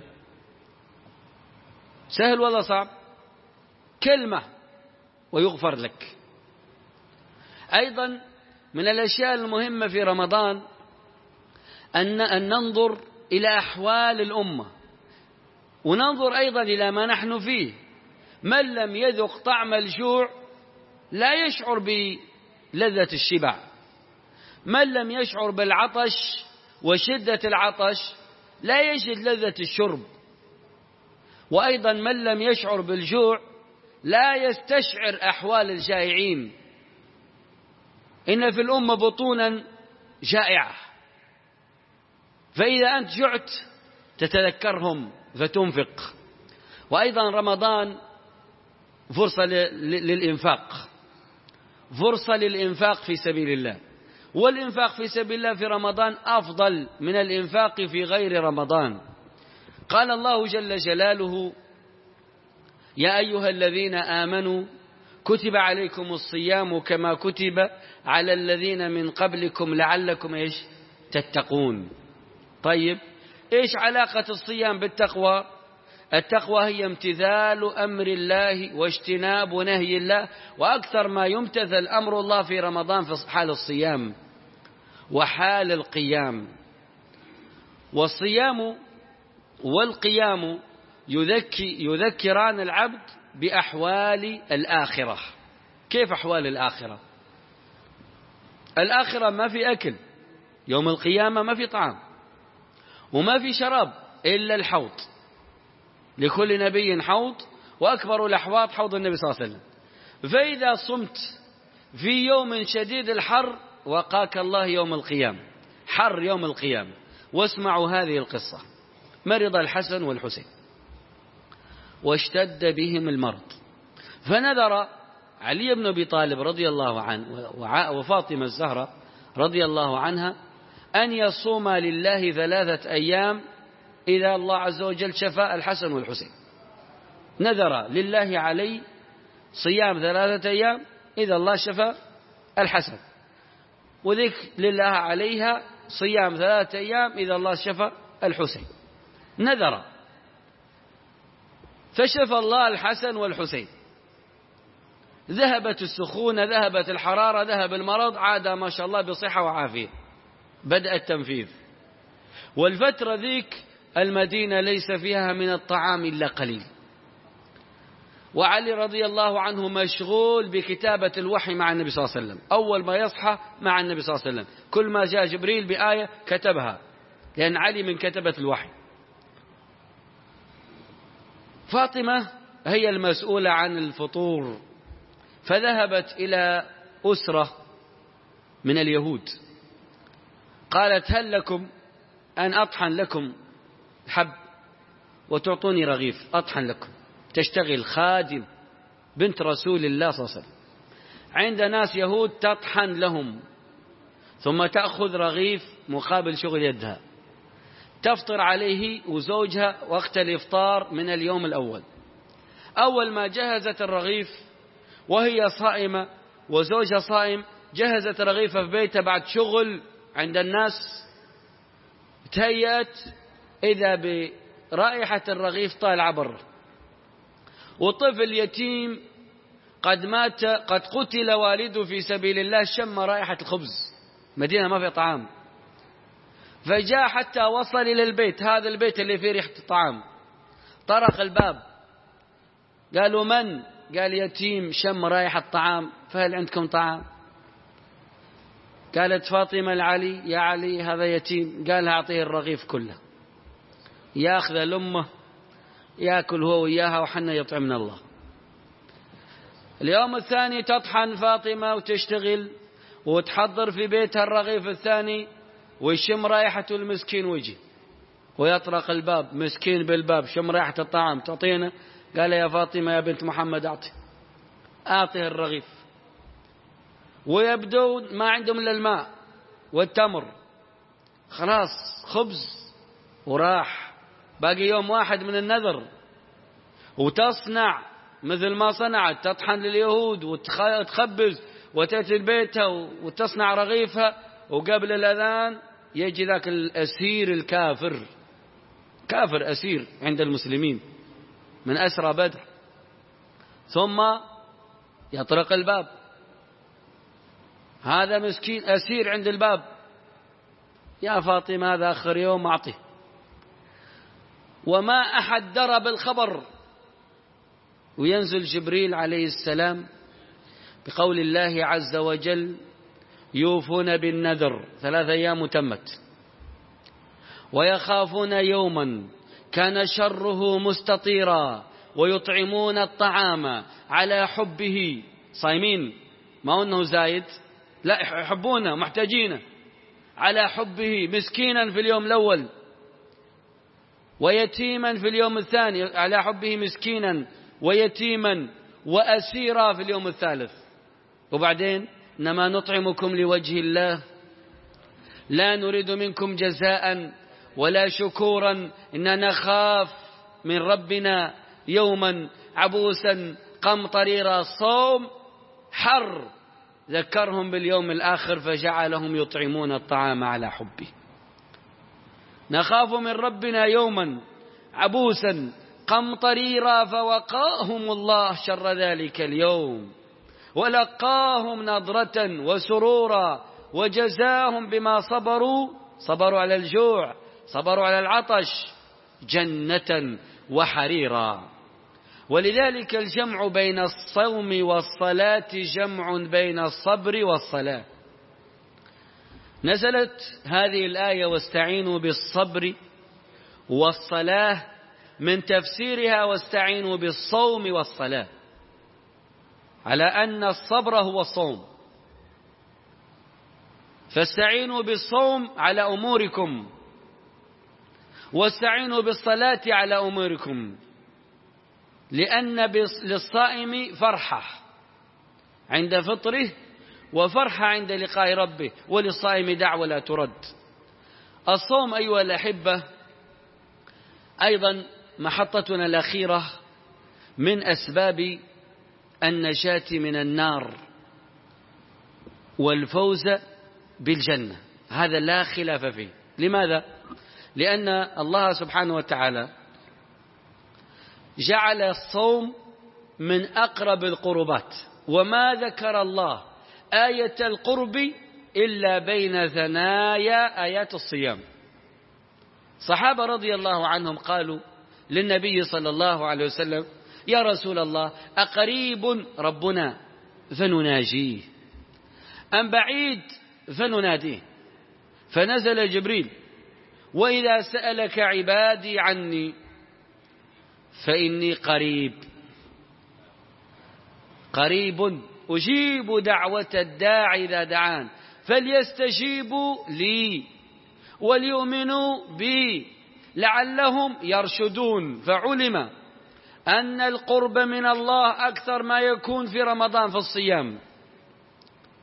سهل ولا صعب؟ كلمة ويغفر لك. أيضا من الأشياء المهمة في رمضان أن, أن ننظر إلى أحوال الأمة، وننظر أيضا إلى ما نحن فيه. من لم يذق طعم الجوع لا يشعر بلذة الشبع، من لم يشعر بالعطش وشدة العطش لا يجد لذة الشرب، وأيضا من لم يشعر بالجوع لا يستشعر أحوال الجائعين. إن في الأمة بطونا جائعة، فإذا أنت جعت تتذكرهم فتنفق. وأيضا رمضان فرصة للإنفاق، فرصة للإنفاق في سبيل الله. والإنفاق في سبيل الله في رمضان أفضل من الإنفاق في غير رمضان. قال الله جل جلاله: يا أيها الذين آمنوا كتب عليكم الصيام كما كتب على الذين من قبلكم لعلكم إيش تتقون. طيب، إيش علاقة الصيام بالتقوى؟ التقوى هي امتثال أمر الله واجتناب نهي الله، وأكثر ما يمتثل أمر الله في رمضان في حال الصيام وحال القيام. والصيام والقيام يذكي يذكران العبد بأحوال الآخرة. كيف أحوال الآخرة؟ الآخرة ما في أكل، يوم القيامة ما في طعام وما في شراب إلا الحوض، لكل نبي حوض، وأكبر الأحواض حوض النبي صلى الله عليه وسلم. فإذا صمت في يوم شديد الحر وقاك الله يوم القيامة، حر يوم القيامة. واسمعوا هذه القصة: مرض الحسن والحسين واشتد بهم المرض، فنذر علي بن أبي طالب رضي الله عنه وفاطمة الزهرة رضي الله عنها أن يصوم لله ثلاثة أيام إذا الله عز وجل شفى الحسن والحسين. نذر لله علي صيام ثلاثة أيام إذا الله شفى الحسن، وذيك لله عليها صيام ثلاثة أيام إذا الله شفى الحسين. نذر، فشفى الله الحسن والحسين، ذهبت السخونة، ذهبت الحرارة، ذهب المرض، عاد ما شاء الله بصحة وعافية. بدأ التنفيذ. والفترة ذيك المدينة ليس فيها من الطعام إلا قليل، وعلي رضي الله عنه مشغول بكتابة الوحي مع النبي صلى الله عليه وسلم. أول ما يصحى مع النبي صلى الله عليه وسلم، كل ما جاء جبريل بآية كتبها، لأن علي من كتبة الوحي. فاطمة هي المسؤولة عن الفطور، فذهبت إلى أسرة من اليهود، قالت: هل لكم أن أطحن لكم حب وتعطوني رغيف أطحن لكم؟ تشتغل خادم بنت رسول الله صلى الله عليه وسلم عند ناس يهود، تطحن لهم ثم تأخذ رغيف مقابل شغل يدها. تفطر عليه وزوجها وقت الإفطار من اليوم الأول. أول ما جهزت الرغيف وهي صائمة وزوجها صائم، جهزت رغيفة في بيتها بعد شغل عند الناس، تهيأت إذا برائحة الرغيف طالعة برا، وطفل يتيم قد مات قد قتل والده في سبيل الله، شم رائحة الخبز، مدينة ما في طعام، فجاء حتى وصل إلى البيت، هذا البيت اللي فيه ريحة الطعام، طرق الباب، قالوا من؟ قال يتيم شم رائحة الطعام، فهل عندكم طعام؟ قالت فاطمة العلي، يا علي هذا يتيم، قال أعطيه الرغيف كله، ياخذ لأمه يأكل هو وياها وحنا يطعمنا الله. اليوم الثاني تطحن فاطمة وتشتغل وتحضر في بيتها الرغيف الثاني، ويشم رائحة المسكين ويجي ويطرق الباب، مسكين بالباب، شم رائحة الطعام، تعطينا؟ قال يا فاطمة يا بنت محمد أعطي أعطيه الرغيف. ويبدو ما عندهم إلا الماء والتمر، خلاص خبز وراح، باقي يوم واحد من النذر، وتصنع مثل ما صنعت، تطحن لليهود وتخبز وتأتي بيتها وتصنع رغيفها، وقبل الأذان يجي ذاك الأسير الكافر، كافر أسير عند المسلمين من أسرى بدر، ثم يطرق الباب، هذا مسكين أسير عند الباب، يا فاطمة هذا آخر يوم أعطيه. وما أحد درى بالخبر، وينزل جبريل عليه السلام بقول الله عز وجل يوفون بالنذر، ثلاث أيام تمت، ويخافون يوما كان شره مستطيرا، ويطعمون الطعام على حبه، صايمين، ما أنه زايد، لا يحبونه محتاجينه، على حبه، مسكينا في اليوم الأول، ويتيما في اليوم الثاني، على حبه مسكينا ويتيما وأسيرا في اليوم الثالث. وبعدين إنما نطعمكم لوجه الله لا نريد منكم جزاء ولا شكورا، إننا نخاف من ربنا يوما عبوسا قمطريرا، صوم حر، ذكرهم باليوم الآخر فجعلهم يطعمون الطعام على حبه. نخاف من ربنا يوما عبوسا قمطريرا فوقاهم الله شر ذلك اليوم، ولقاهم نضرة وسرورا، وجزاهم بما صبروا، صبروا على الجوع، صبروا على العطش، جنة وحريرا. ولذلك الجمع بين الصوم والصلاة جمع بين الصبر والصلاة. نزلت هذه الآية واستعينوا بالصبر والصلاة من تفسيرها واستعينوا بالصوم والصلاة، على أن الصبر هو الصوم، فاستعينوا بالصوم على أموركم، واستعينوا بالصلاة على أموركم، لأن للصائم فرحة عند فطره وفرحة عند لقاء ربه، وللصائم دعوة لا ترد. الصوم أيها الأحبة أيضا محطتنا الأخيرة من أسباب النجاة من النار والفوز بالجنة، هذا لا خلاف فيه. لماذا؟ لأن الله سبحانه وتعالى جعل الصوم من أقرب القربات، وما ذكر الله آية القرب إلا بين ثنايا آيات الصيام. صحابة رضي الله عنهم قالوا للنبي صلى الله عليه وسلم يا رسول الله أقريب ربنا فنناجيه أم بعيد فنناديه؟ فنزل جبريل وإذا سألك عبادي عني فإني قريب قريب أجيب دعوة الداعي إذا دعان فليستجيبوا لي وليؤمنوا بي لعلهم يرشدون. فعلم أن القرب من الله أكثر ما يكون في رمضان في الصيام،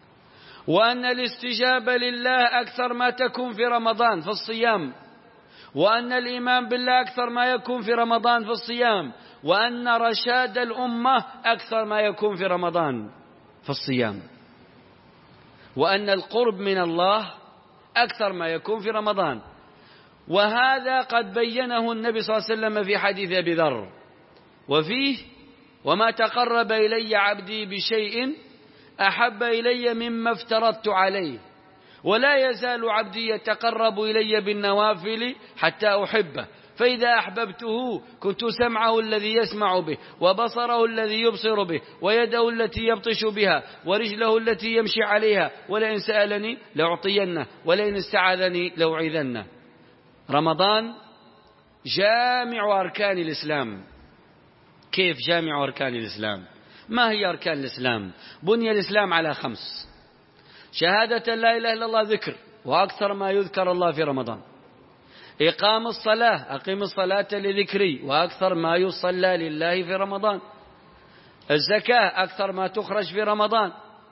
وأن الاستجابة لله أكثر ما تكون في رمضان في الصيام، وأن الإيمان بالله أكثر ما يكون في رمضان في الصيام، وأن رشاد الأمة أكثر ما يكون في رمضان في الصيام، وأن القرب من الله أكثر ما يكون في رمضان. وهذا قد بينه النبي صلى الله عليه وسلم في حديث أبي ذر، وفيه: وما تقرب إلي عبدي بشيء أحب إلي مما افترضت عليه، ولا يزال عبدي يتقرب إلي بالنوافل حتى أحبه، فإذا أحببته كنت سمعه الذي يسمع به، وبصره الذي يبصر به، ويده التي يبطش بها، ورجله التي يمشي عليها، ولئن سألني لأعطينه، ولئن استعاذني لأعيذنه. رمضان جامع أركان الإسلام. كيف جامع أركان الإسلام؟ ما هي أركان الإسلام؟ بني الإسلام على خمس: شهادة لا إله إلا الله ذكر، وأكثر ما يذكر الله في رمضان. إقام الصلاة، أقيم الصلاة لذكري، وأكثر ما يصلى لله في رمضان. الزكاة، أكثر ما تخرج في رمضان.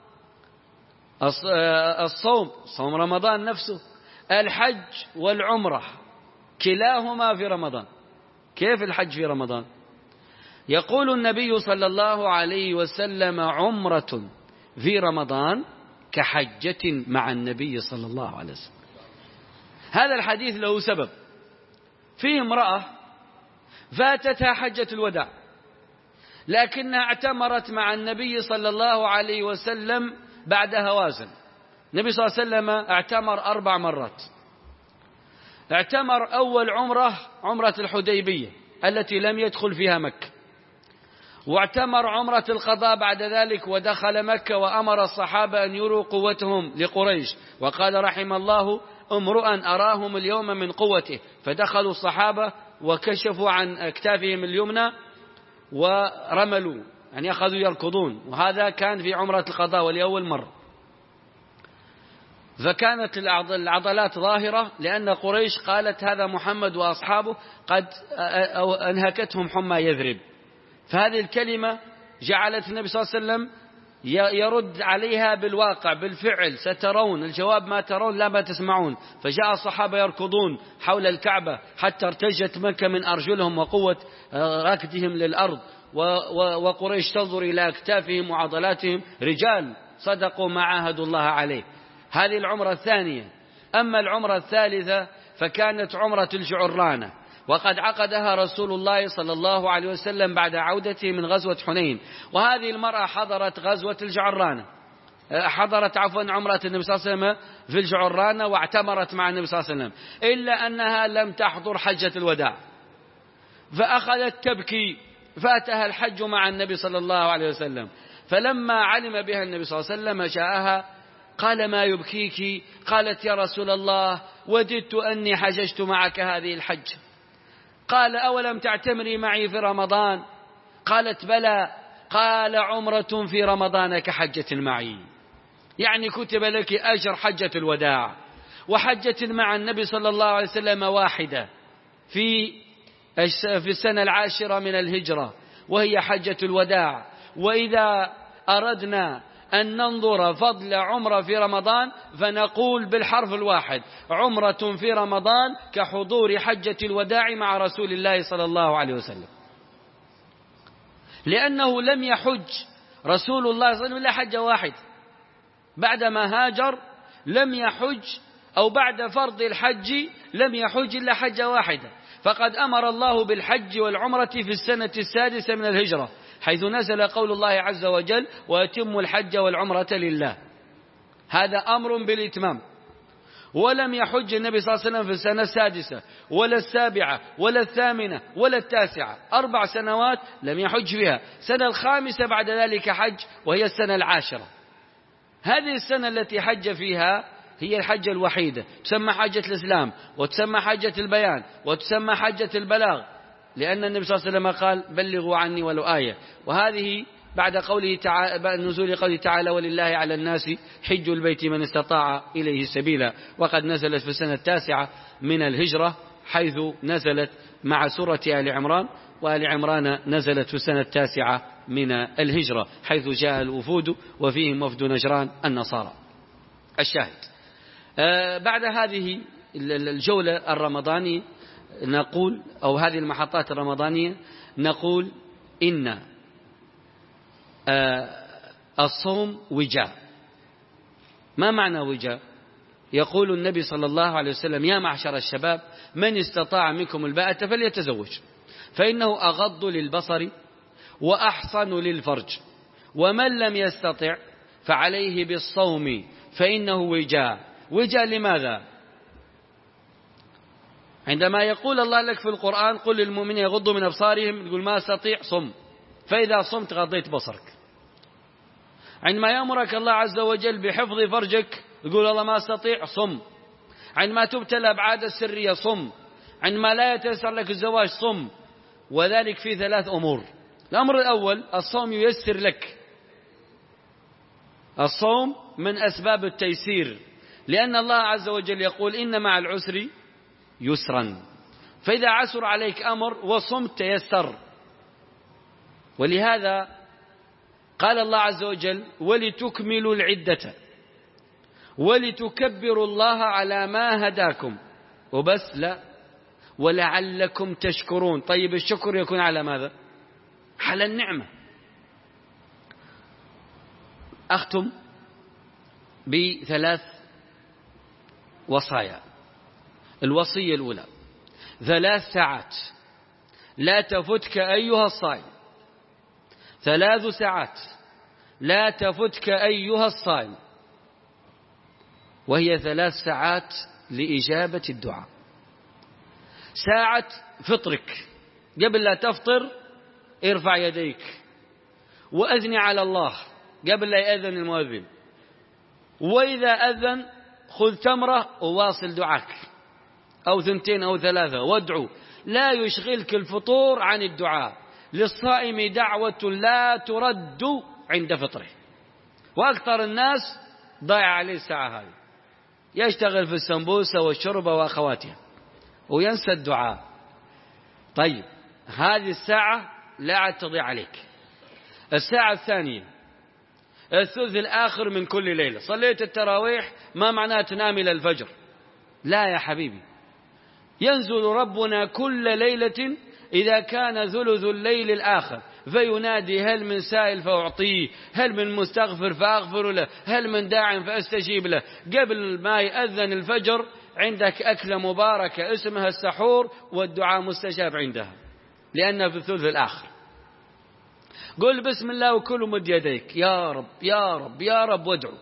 الصوم، صوم رمضان نفسه. الحج والعمرة كلاهما في رمضان. كيف الحج في رمضان؟ يقول النبي صلى الله عليه وسلم: عمرة في رمضان كحجة مع النبي صلى الله عليه وسلم. هذا الحديث له سبب. فيه امرأة فاتتها حجة الوداع، لكنها اعتمرت مع النبي صلى الله عليه وسلم بعد هوازن. النبي صلى الله عليه وسلم اعتمر أربع مرات. اعتمر أول عمرة عمرة الحديبية التي لم يدخل فيها مكة، واعتمر عمرة القضاء بعد ذلك ودخل مكة، وأمر الصحابة أن يروا قوتهم لقريش، وقال: رحم الله امرؤا أراهم اليوم من قوته. فدخلوا الصحابة وكشفوا عن أكتافهم اليمنى ورملوا، يعني أخذوا يركضون، وهذا كان في عمرة القضاء ولأول مرة. فكانت العضلات ظاهرة، لأن قريش قالت: هذا محمد وأصحابه قد أنهكتهم حمى يثرب. فهذه الكلمة جعلت النبي صلى الله عليه وسلم يرد عليها بالواقع بالفعل: سترون الجواب ما ترون لا ما تسمعون. فجاء الصحابة يركضون حول الكعبة حتى ارتجت مكة من أرجلهم وقوة ركضهم للأرض، وقريش تنظر إلى أكتافهم وعضلاتهم، رجال صدقوا ما عاهدوا الله عليه. هذه العمرة الثانية. أما العمرة الثالثة فكانت عمرة الجعرانة، وقد عقدها رسول الله صلى الله عليه وسلم بعد عودته من غزوة حنين. وهذه المرأة حضرت غزوة الجعرانة، حضرت عفوا عمرة النبي صلى الله عليه وسلم في الجعرانة، واعتمرت مع النبي صلى الله عليه وسلم، إلا أنها لم تحضر حجة الوداع، فأخذت تبكي. فاتها الحج مع النبي صلى الله عليه وسلم، فلما علم بها النبي صلى الله عليه وسلم جاءها قال: ما يبكيك؟ قالت: يا رسول الله، وددت أني حججت معك هذه الحج. قال: أولم تعتمري معي في رمضان؟ قالت: بلى. قال: عمرة في رمضان كحجة معي، يعني كتب لك أجر حجة الوداع وحجة مع النبي صلى الله عليه وسلم واحدة في في السنة العاشرة من الهجرة، وهي حجة الوداع. وإذا أردنا أن ننظر فضل عمرة في رمضان فنقول بالحرف الواحد: عمرة في رمضان كحضور حجة الوداع مع رسول الله صلى الله عليه وسلم، لأنه لم يحج رسول الله صلى الله عليه وسلم إلا حجة واحد. بعدما هاجر لم يحج، أو بعد فرض الحج لم يحج إلا حجة واحدة. فقد أمر الله بالحج والعمرة في السنة السادسة من الهجرة، حيث نزل قول الله عز وجل: وأتموا الحج والعمرة لله. هذا أمر بالإتمام. ولم يحج النبي صلى الله عليه وسلم في السنة السادسة ولا السابعة ولا الثامنة ولا التاسعة، أربع سنوات لم يحج فيها. السنة الخامسة بعد ذلك حج، وهي السنة العاشرة. هذه السنة التي حج فيها هي الحجة الوحيدة، تسمى حجة الإسلام، وتسمى حجة البيان، وتسمى حجة البلاغ، لأن النبي صلى الله عليه وسلم قال: بلغوا عني ولو آية. وهذه بعد قوله تعالى، بعد نزول قوله تعالى: ولله على الناس حج البيت من استطاع إليه سبيلا. وقد نزلت في السنة التاسعة من الهجرة، حيث نزلت مع سورة آل عمران، وآل عمران نزلت في السنة التاسعة من الهجرة، حيث جاء الوفود وفيهم وفد نجران النصارى. الشاهد، آه بعد هذه الجولة الرمضانية نقول أو هذه المحطات الرمضانية نقول إن الصوم وجاء. ما معنى وجاء؟ يقول النبي صلى الله عليه وسلم: يا معشر الشباب من استطاع منكم الباءة فليتزوج فإنه أغض للبصر وأحصن للفرج، ومن لم يستطع فعليه بالصوم فإنه وجاء. وجاء لماذا؟ عندما يقول الله لك في القرآن: قل للمؤمنين يغضوا من أبصارهم، يقول ما استطيع صم، فإذا صمت غضيت بصرك. عندما يأمرك الله عز وجل بحفظ فرجك يقول الله ما استطيع صم. عندما تبتلى بعادة السرية صم. عندما لا يتيسر لك الزواج صم. وذلك في ثلاث أمور. الأمر الأول: الصوم ييسر لك. الصوم من أسباب التيسير، لأن الله عز وجل يقول: إن مع العسر يسرا، فإذا عسر عليك أمر وصمت تيسر. ولهذا قال الله عز وجل: ولتكملوا العدة ولتكبروا الله على ما هداكم. وبس؟ لا، ولعلكم تشكرون. طيب الشكر يكون على ماذا؟ على النعمة. أختم بثلاث وصايا. الوصية الأولى: ثلاث ساعات لا تفتك أيها الصائم. ثلاث ساعات لا تفتك أيها الصائم، وهي ثلاث ساعات لإجابة الدعاء. ساعة فطرك، قبل لا تفطر ارفع يديك وأثني على الله قبل لا يأذن المؤذن، وإذا أذن خذ تمرة وواصل دعاك، أو ثنتين أو ثلاثة، وادعو. لا يشغلك الفطور عن الدعاء. للصائم دعوة لا ترد عند فطره. وأكثر الناس ضايع عليه الساعة هذه، يشتغل في السمبوسة والشربة وأخواتها وينسى الدعاء. طيب هذه الساعة لا عاد تضيع عليك. الساعة الثانية: الثلث الآخر من كل ليلة. صليت التراويح ما معناه تنام إلى الفجر، لا يا حبيبي. ينزل ربنا كل ليلة إذا كان ثلث الليل الآخر فينادي: هل من سائل فأعطيه، هل من مستغفر فأغفر له، هل من داع فأستجيب له. قبل ما يأذن الفجر عندك أكلة مباركة اسمها السحور، والدعاء مستجاب عندها لأنها في الثلث الآخر. قل بسم الله وكل مد يديك، يا رب يا رب يا رب، وادعو.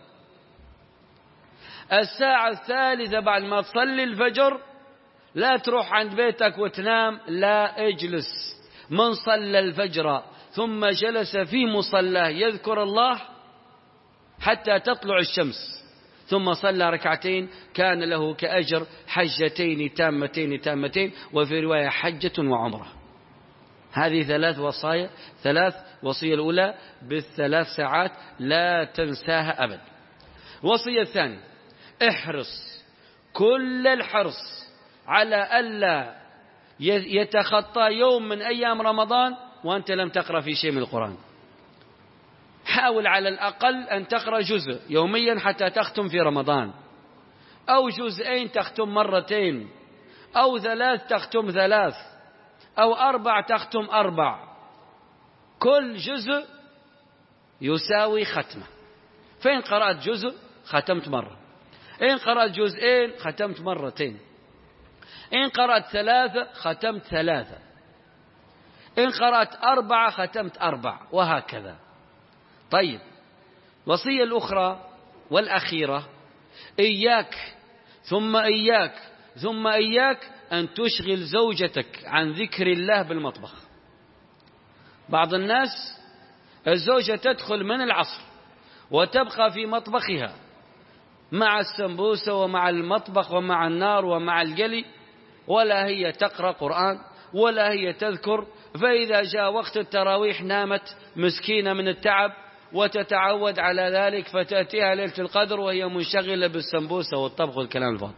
الساعة الثالثة بعد ما تصلي الفجر لا تروح عند بيتك وتنام، لا، اجلس. من صلى الفجر ثم جلس في مصلاه يذكر الله حتى تطلع الشمس ثم صلى ركعتين كان له كأجر حجتين تامتين تامتين، وفي رواية حجة وعمرة. هذه ثلاث وصايا. ثلاث وصية الأولى بالثلاث ساعات لا تنساها أبدا. الوصية الثانية: احرص كل الحرص على ألا يتخطى يوم من أيام رمضان وأنت لم تقرأ في شيء من القرآن. حاول على الأقل أن تقرأ جزء يوميا حتى تختم في رمضان، أو جزئين تختم مرتين، أو ثلاث تختم ثلاث، أو أربع تختم أربع. كل جزء يساوي ختمة. فإن قرأت جزء ختمت مرة، إن قرأت جزئين ختمت مرتين، إن قرأت ثلاثة ختمت ثلاثة، إن قرأت أربعة ختمت أربع، وهكذا. طيب الوصية الأخرى والأخيرة: إياك ثم إياك ثم إياك أن تشغل زوجتك عن ذكر الله بالمطبخ. بعض الناس الزوجة تدخل من العصر وتبقى في مطبخها مع السمبوسة ومع المطبخ ومع النار ومع القلي، ولا هي تقرأ قرآن ولا هي تذكر. فإذا جاء وقت التراويح نامت مسكينة من التعب وتتعود على ذلك، فتأتيها ليلة القدر وهي منشغلة بالسمبوسة والطبخ والكلام الفاضي.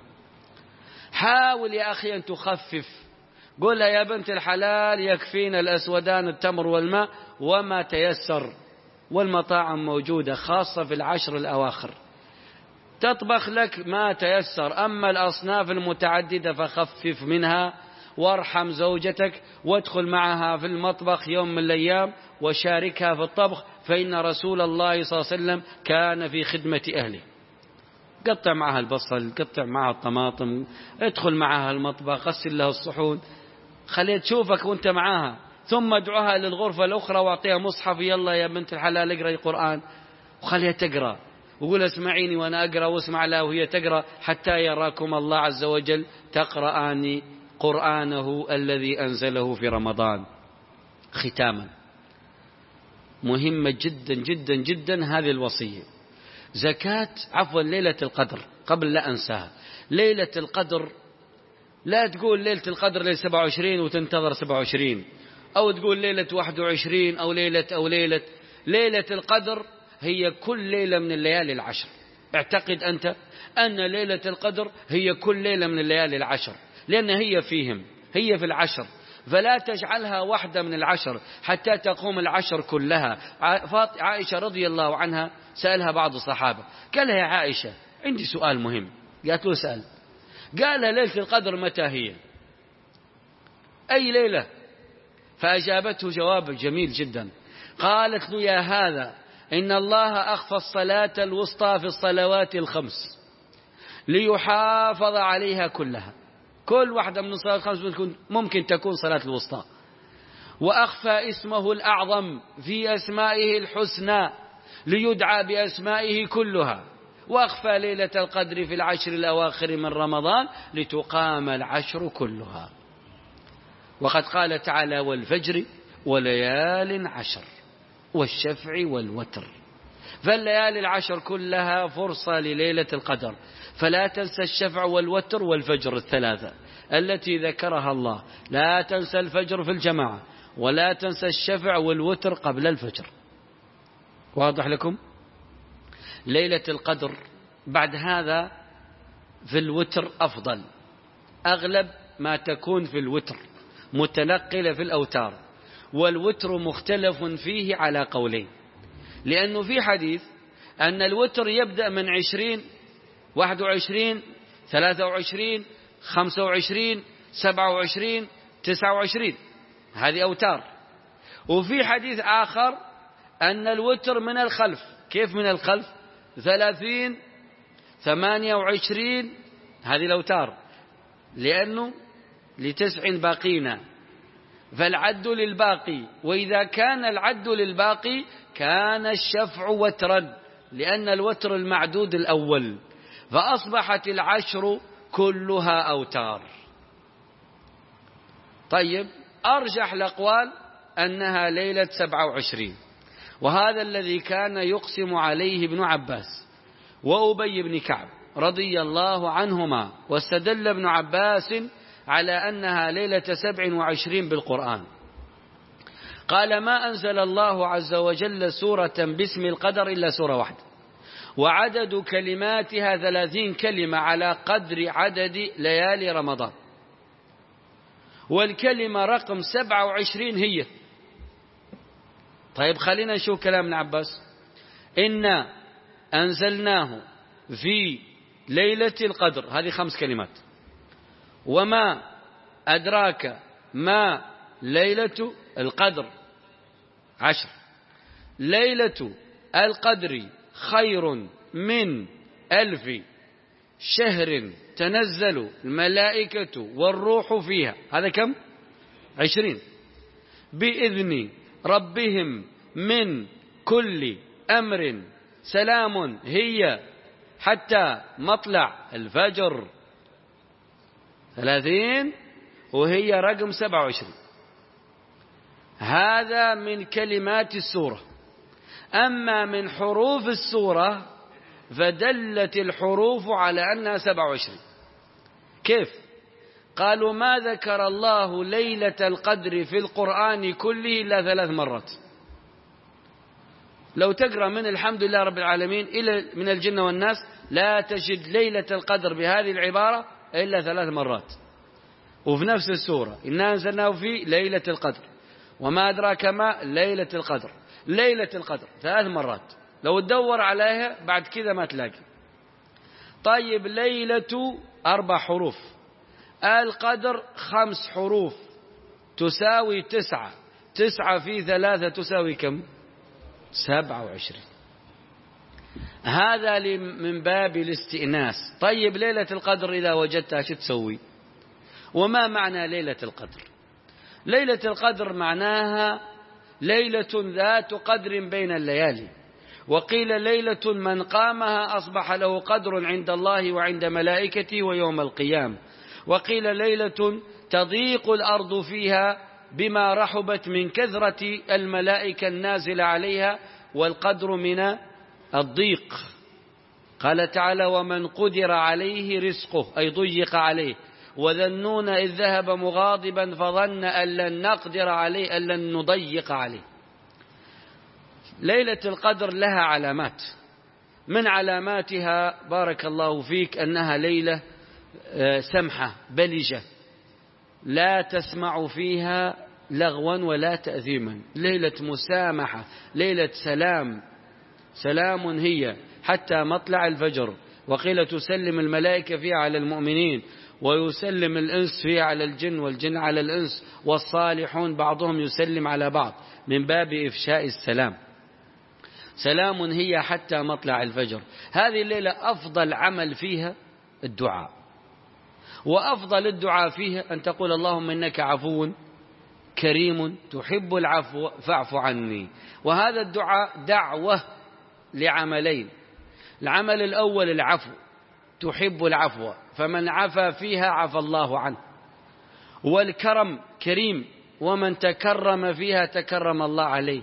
حاول يا أخي أن تخفف. قل يا بنت الحلال يكفينا الأسودان التمر والماء وما تيسر، والمطاعم موجودة خاصة في العشر الأواخر، تطبخ لك ما تيسر. أما الأصناف المتعددة فخفف منها وارحم زوجتك وادخل معها في المطبخ يوم من الأيام وشاركها في الطبخ، فإن رسول الله صلى الله عليه وسلم كان في خدمة أهله. قطع معها البصل، قطع معها الطماطم، ادخل معها المطبخ، غسل لها الصحون، خليها تشوفك وانت معاها، ثم ادعوها للغرفة الأخرى واعطيها مصحف، يلا يا بنت الحلال اقرأي القرآن، وخليها تقرأ، وقول اسمعيني وأنا أقرأ، واسمع لها وهي تقرأ، حتى يراكم الله عز وجل تقرآن قرآنه الذي أنزله في رمضان. ختاما، مهمة جدا جدا جدا هذه الوصية، زكاة عفوا ليلة القدر، قبل لا أنساها، ليلة القدر لا تقول ليلة القدر ليلة سبعة وعشرين وتنتظر سبعة وعشرين، أو تقول ليلة واحد وعشرين أو ليلة أو ليلة ليلة القدر هي كل ليلة من الليالي العشر. اعتقد أنت أن ليلة القدر هي كل ليلة من الليالي العشر، لأن هي فيهم، هي في العشر، فلا تجعلها واحدة من العشر حتى تقوم العشر كلها. عائشة رضي الله عنها سألها بعض الصحابة، قال يا عائشة عندي سؤال مهم. قالت له سأل. قال ليلة القدر متى هي؟ أي ليلة؟ فأجابته جواب جميل جدا، قالت له يا هذا إن الله أخفى الصلاة الوسطى في الصلوات الخمس ليحافظ عليها كلها، كل واحدة من الصلوات الخمس ممكن تكون صلاة الوسطى، وأخفى اسمه الأعظم في أسمائه الحسنى ليدعى بأسمائه كلها، وأخفى ليلة القدر في العشر الأواخر من رمضان لتقام العشر كلها. وقد قال تعالى والفجر وليال عشر والشفع والوتر، فالليالي العشر كلها فرصة لليلة القدر، فلا تنسى الشفع والوتر والفجر الثلاثة التي ذكرها الله، لا تنسى الفجر في الجماعة، ولا تنسى الشفع والوتر قبل الفجر. واضح لكم؟ ليلة القدر بعد هذا في الوتر أفضل، أغلب ما تكون في الوتر متنقلة في الأوتار، والوتر مختلف فيه على قولين، لأنه في حديث أن الوتر يبدأ من عشرين، واحد وعشرين، ثلاثة وعشرين، خمسة وعشرين، سبعة وعشرين، تسعة وعشرين، هذه أوتار. وفي حديث آخر أن الوتر من الخلف. كيف من الخلف؟ ثلاثين، ثمانية وعشرين، هذه الأوتار، لأنه لتسع باقينا، فالعد للباقي، وإذا كان العد للباقي كان الشفع وترا، لأن الوتر المعدود الأول، فأصبحت العشر كلها أوتار. طيب، أرجح الأقوال أنها ليلة سبعة وعشرين، وهذا الذي كان يقسم عليه ابن عباس وأبي بن كعب رضي الله عنهما، واستدل ابن عباس على أنها ليلة سبع وعشرين بالقرآن. قال ما أنزل الله عز وجل سورة باسم القدر إلا سورة واحدة، وعدد كلماتها ثلاثين كلمة على قدر عدد ليالي رمضان، والكلمة رقم سبعة وعشرين هي. طيب خلينا نشوف كلام ابن عباس. إنا أنزلناه في ليلة القدر، هذه خمس كلمات. وما أدراك ما ليلة القدر عشر. ليلة القدر خير من ألف شهر تنزل الملائكة والروح فيها، هذا كم؟ عشرين. بإذن ربهم من كل أمر سلام هي حتى مطلع الفجر. ثلاثين وهي رقم سبعة وعشرين. هذا من كلمات السورة. أما من حروف السورة فدلت الحروف على أنها سبعة وعشرين. كيف؟ قالوا ما ذكر الله ليلة القدر في القرآن كله إلا ثلاث مرات. لو تقرأ من الحمد لله رب العالمين إلى من الجنة والناس لا تجد ليلة القدر بهذه العبارة إلا ثلاث مرات، وفي نفس السورة. إنا أنزلناه في ليلة القدر، وما أدراك ما ليلة القدر، ليلة القدر ثلاث مرات. لو تدور عليها بعد كذا ما تلاقي. طيب ليلة أربع حروف، القدر خمس حروف تساوي تسعة، تسعة في ثلاثة تساوي كم؟ سبعة وعشرين. هذا من باب الاستئناس. طيب ليلة القدر إذا وجدتها شو تسوي؟ وما معنى ليلة القدر؟ ليلة القدر معناها ليلة ذات قدر بين الليالي، وقيل ليلة من قامها أصبح له قدر عند الله وعند ملائكته ويوم القيامة، وقيل ليلة تضيق الأرض فيها بما رحبت من كثرة الملائكة النازلة عليها والقدر من الضيق. قال تعالى ومن قدر عليه رزقه أي ضيق عليه، وذنون إذ ذهب مغاضبا فظن أن لن نقدر عليه أن لن نضيق عليه. ليلة القدر لها علامات، من علاماتها بارك الله فيك أنها ليلة سمحة بلجة لا تسمع فيها لغوا ولا تأثيما، ليلة مسامحة، ليلة سلام، سلام هي حتى مطلع الفجر. وقيل تسلم الملائكة فيها على المؤمنين، ويسلم الإنس فيها على الجن، والجن على الإنس، والصالحون بعضهم يسلم على بعض من باب إفشاء السلام. سلام هي حتى مطلع الفجر. هذه الليلة أفضل عمل فيها الدعاء، وأفضل الدعاء فيها أن تقول اللهم إنك عفو كريم تحب العفو فاعف عني. وهذا الدعاء دعوة لعملين، العمل الأول العفو، تحب العفو فمن عفا فيها عفى الله عنه، والكرم كريم ومن تكرم فيها تكرم الله عليه،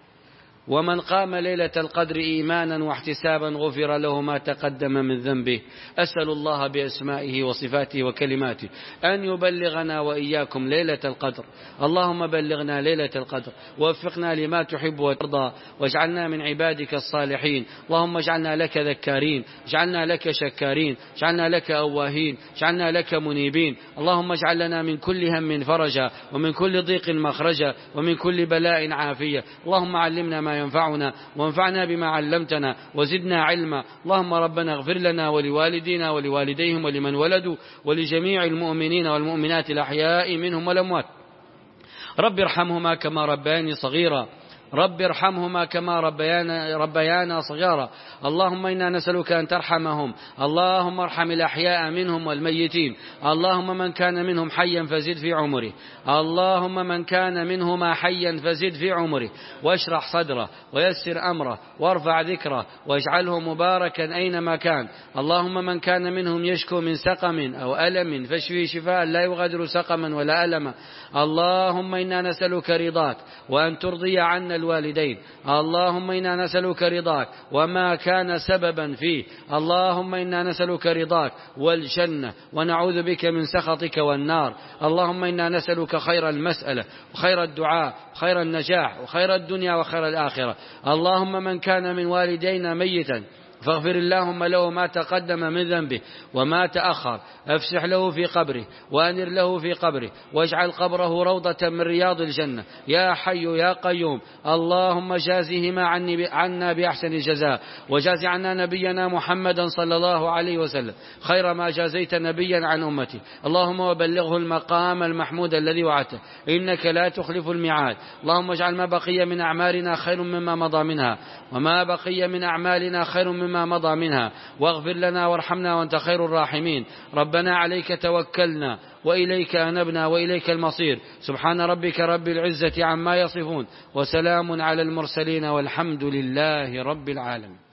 ومن قام ليلة القدر إيمانا واحتسابا غفر له ما تقدم من ذنبه. أسأل الله بأسمائه وصفاته وكلماته أن يبلغنا وإياكم ليلة القدر. اللهم بلغنا ليلة القدر ووفقنا لما تحب وترضى، واجعلنا من عبادك الصالحين. اللهم اجعلنا لك ذكارين، اجعلنا لك شكارين، اجعلنا لك أواهين، اجعلنا لك منيبين. اللهم اجعل لنا من كل هم فرجا، ومن كل ضيق مخرجا، ومن كل بلاء عافية. اللهم علمنا ما ينفعنا، وانفعنا بما علمتنا، وزدنا علما. اللهم ربنا اغفر لنا ولوالدينا ولوالديهم ولمن ولدوا ولجميع المؤمنين والمؤمنات الأحياء منهم والأموات. رب ارحمهما كما ربياني صغيرا، رب ارحمهما كما ربيانا, ربيانا صغيرا. اللهم إنا نسألك أن ترحمهم. اللهم ارحم الأحياء منهم والميتين. اللهم من كان منهم حيا فزد في عمره، اللهم من كان منهما حيا فزد في عمره، واشرح صدره ويسر أمره وارفع ذكره واجعله مباركا أينما كان. اللهم من كان منهم يشكو من سقم أو ألم فاشفه شفاء لا يغادر سقما ولا ألما. اللهم إنا نسألك رضاك وأن ترضي عنا الوالدين. اللهم إنا نسألك رضاك وما كان سببا فيه. اللهم إنا نسألك رضاك والجنة، ونعوذ بك من سخطك والنار. اللهم إنا نسألك خير المسألة وخير الدعاء وخير النجاح وخير الدنيا وخير الآخرة. اللهم من كان من والدينا ميتا فاغفر اللهم له ما تقدم من ذنبه وما تأخر، افسح له في قبره وأنر له في قبره، واجعل قبره روضة من رياض الجنة يا حي يا قيوم. اللهم جازهما عني عنا بأحسن الجزاء، وجاز عنا نبينا محمدا صلى الله عليه وسلم خير ما جازيت نبيا عن أمتي. اللهم وبلغه المقام المحمود الذي وعدته، إنك لا تخلف الميعاد. اللهم اجعل ما بقي من أعمالنا خير مما مضى منها، وما بقي من أعمالنا خير مما ما مضى منها، واغفر لنا وارحمنا وأنت خير الراحمين. ربنا عليك توكلنا وإليك أنبنا وإليك المصير. سبحان ربك رب العزة عما يصفون، وسلام على المرسلين، والحمد لله رب العالمين.